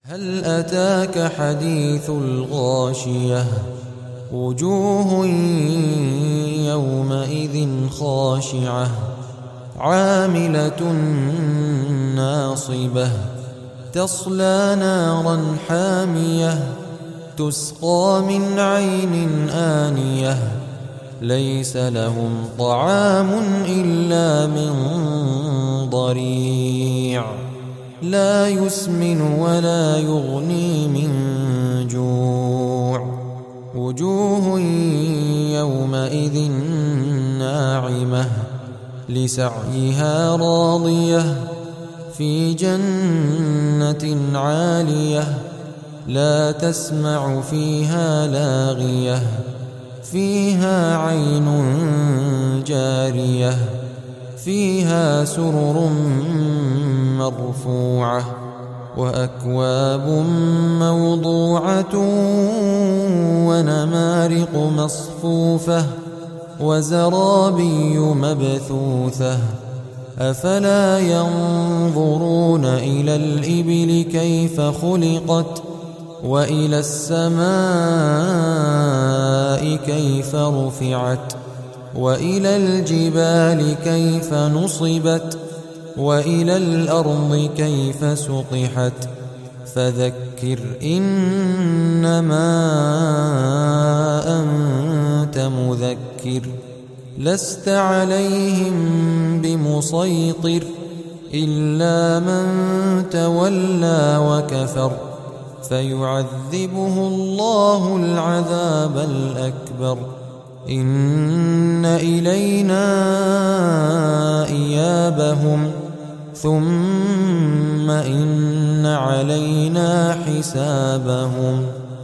هل أتاك حديث الغاشية وجوه يومئذ خاشعة عاملة ناصبة تصلى نارا حامية تسقى من عين آنية ليس لهم طعام إلا من ضريع لا يسمن ولا يغني من جوع وجوه يومئذ ناعمة لسعيها راضية في جنة عالية لا تسمع فيها لاغية فيها عين جارية فيها سرر مرفوعة وأكواب موضوعة ونمارق مصفوفة وزرابي مبثوثة أفلا ينظرون إلى الإبل كيف خلقت وإلى السماء كيف رفعت وإلى الجبال كيف نصبت وإلى الأرض كيف سطحت فذكر إنما أنت مذكر لست عليهم بمسيطر إلا من تولى وكفر فيعذبه الله العذاب الأكبر إن إلينا إيابهم ثم إن علينا حسابهم